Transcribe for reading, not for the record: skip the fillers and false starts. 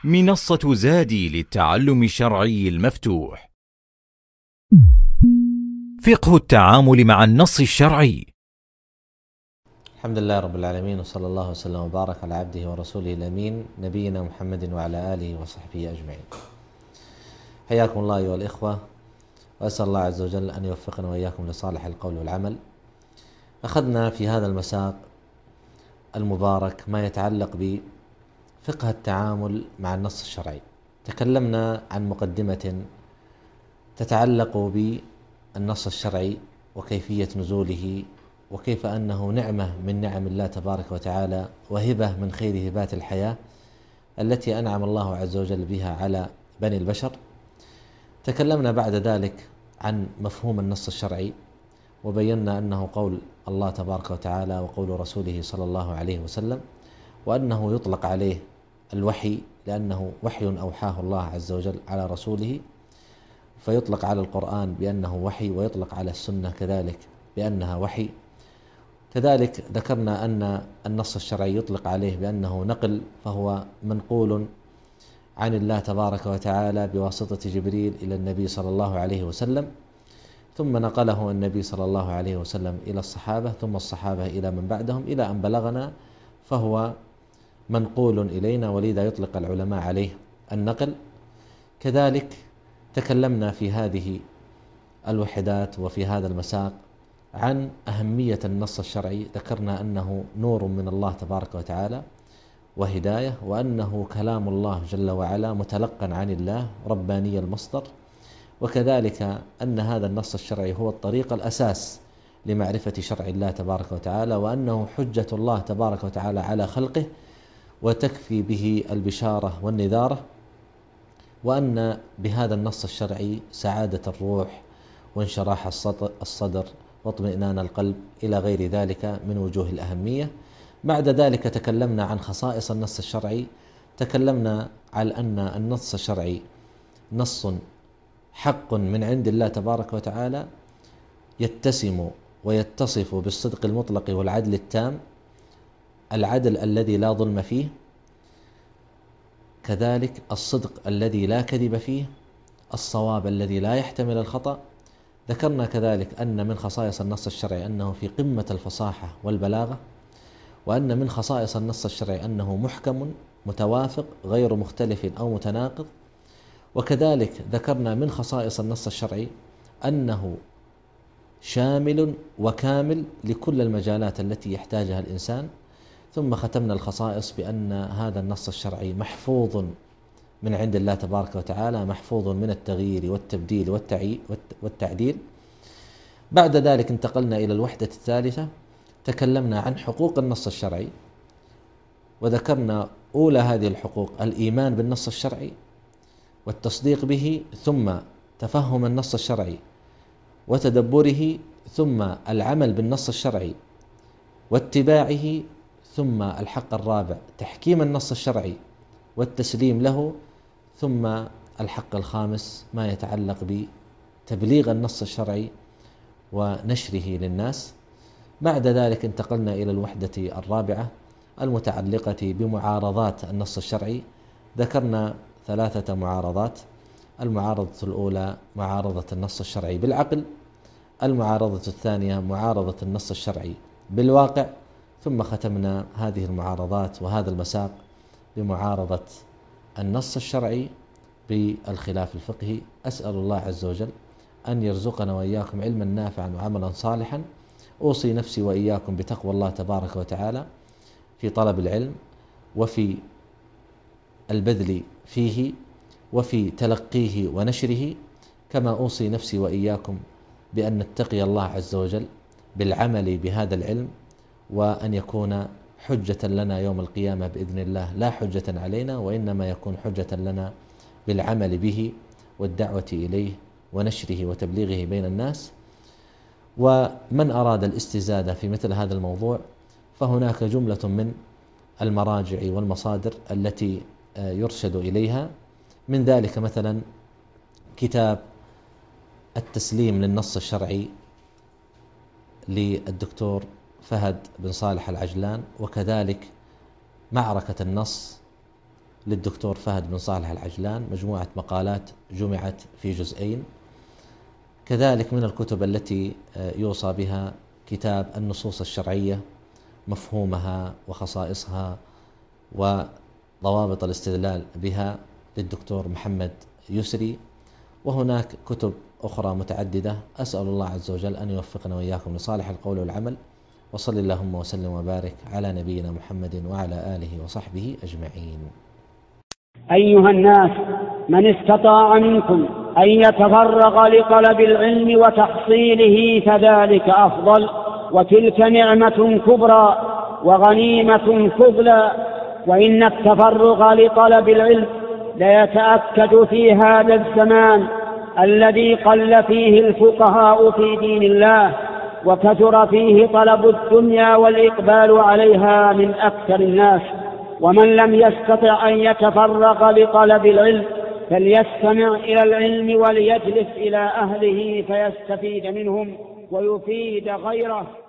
منصة زادي للتعلم الشرعي المفتوح. فقه التعامل مع النص الشرعي. الحمد لله رب العالمين، وصلى الله وسلم وبارك على عبده ورسوله الأمين نبينا محمد وعلى آله وصحبه أجمعين. حياكم الله أيها الإخوة، وأسأل الله عز وجل أن يوفقنا وإياكم لصالح القول والعمل. أخذنا في هذا المساق المبارك ما يتعلق بفقه التعامل مع النص الشرعي. تكلمنا عن مقدمة تتعلق بالنص الشرعي وكيفية نزوله، وكيف أنه نعمة من نعم الله تبارك وتعالى، وهبة من خير هبات الحياة التي أنعم الله عز وجل بها على بني البشر. تكلمنا بعد ذلك عن مفهوم النص الشرعي، وبينا أنه قول الله تبارك وتعالى وقول رسوله صلى الله عليه وسلم، وأنه يطلق عليه الوحي لأنه وحي أوحاه الله عز وجل على رسوله، فيطلق على القرآن بأنه وحي، ويطلق على السنة كذلك بأنها وحي. كذلك ذكرنا أن النص الشرعي يطلق عليه بأنه نقل، فهو منقول عن الله تبارك وتعالى بواسطة جبريل إلى النبي صلى الله عليه وسلم، ثم نقله النبي صلى الله عليه وسلم إلى الصحابة، ثم الصحابة إلى من بعدهم إلى أن بلغنا، فهو منقول إلينا، ولذا يطلق العلماء عليه النقل. كذلك تكلمنا في هذه الوحدات وفي هذا المساق عن أهمية النص الشرعي. ذكرنا أنه نور من الله تبارك وتعالى وهداية، وأنه كلام الله جل وعلا متلقا عن الله رباني المصدر، وكذلك أن هذا النص الشرعي هو الطريق الأساس لمعرفة شرع الله تبارك وتعالى، وأنه حجة الله تبارك وتعالى على خلقه وتكفي به البشارة والنذارة، وأن بهذا النص الشرعي سعادة الروح وانشراح الصدر واطمئنان القلب إلى غير ذلك من وجوه الأهمية. بعد ذلك تكلمنا عن خصائص النص الشرعي. تكلمنا على أن النص الشرعي نص حق من عند الله تبارك وتعالى، يتسم ويتصف بالصدق المطلق والعدل التام، العدل الذي لا ظلم فيه، كذلك الصدق الذي لا كذب فيه، الصواب الذي لا يحتمل الخطأ. ذكرنا كذلك أن من خصائص النص الشرعي أنه في قمة الفصاحة والبلاغة، وأن من خصائص النص الشرعي أنه محكم متوافق غير مختلف أو متناقض. وكذلك ذكرنا من خصائص النص الشرعي أنه شامل وكامل لكل المجالات التي يحتاجها الإنسان. ثم ختمنا الخصائص بأن هذا النص الشرعي محفوظ من عند الله تبارك وتعالى، محفوظ من التغيير والتبديل والتعديل. بعد ذلك انتقلنا إلى الوحدة الثالثة، تكلمنا عن حقوق النص الشرعي، وذكرنا أولى هذه الحقوق الإيمان بالنص الشرعي والتصديق به، ثم تفهم النص الشرعي وتدبره، ثم العمل بالنص الشرعي واتباعه، ثم الحق الرابع تحكيم النص الشرعي والتسليم له، ثم الحق الخامس ما يتعلق بتبليغ النص الشرعي ونشره للناس. بعد ذلك انتقلنا إلى الوحدة الرابعة المتعلقة بمعارضات النص الشرعي. ذكرنا 3 معارضات. المعارضة الأولى معارضة النص الشرعي بالعقل، المعارضة الثانية معارضة النص الشرعي بالواقع، ثم ختمنا هذه المعارضات وهذا المساق بمعارضة النص الشرعي بالخلاف الفقهي. أسأل الله عز وجل أن يرزقنا وإياكم علما نافعا وعملا صالحا. أوصي نفسي وإياكم بتقوى الله تبارك وتعالى في طلب العلم، وفي البذل فيه، وفي تلقيه ونشره، كما أوصي نفسي وإياكم بأن نتقي الله عز وجل بالعمل بهذا العلم، وأن يكون حجة لنا يوم القيامة بإذن الله، لا حجة علينا، وإنما يكون حجة لنا بالعمل به والدعوة إليه ونشره وتبليغه بين الناس. ومن أراد الاستزادة في مثل هذا الموضوع فهناك جملة من المراجع والمصادر التي يرشد إليها، من ذلك مثلا كتاب التسليم للنص الشرعي للدكتور فهد بن صالح العجلان، وكذلك معركة النص للدكتور فهد بن صالح العجلان، مجموعة مقالات جمعت في جزئين. كذلك من الكتب التي يوصى بها كتاب النصوص الشرعية، مفهومها وخصائصها وضوابط الاستدلال بها، للدكتور محمد يسري. وهناك كتب أخرى متعددة. أسأل الله عز وجل أن يوفقنا وإياكم لصالح القول والعمل، وصل اللهم وسلم وبارك على نبينا محمد وعلى آله وصحبه أجمعين. أيها الناس، من استطاع منكم أن يتفرغ لطلب العلم وتحصيله فذلك أفضل، وتلك نعمة كبرى وغنيمة فضلى. وإن التفرغ لطلب العلم ليتأكد في هذا الزمان الذي قل فيه الفقهاء في دين الله، وكثر فيه طلب الدنيا والإقبال عليها من أكثر الناس. ومن لم يستطع أن يتفرغ لطلب العلم فليستمع إلى العلم وليجلس إلى أهله فيستفيد منهم ويفيد غيره.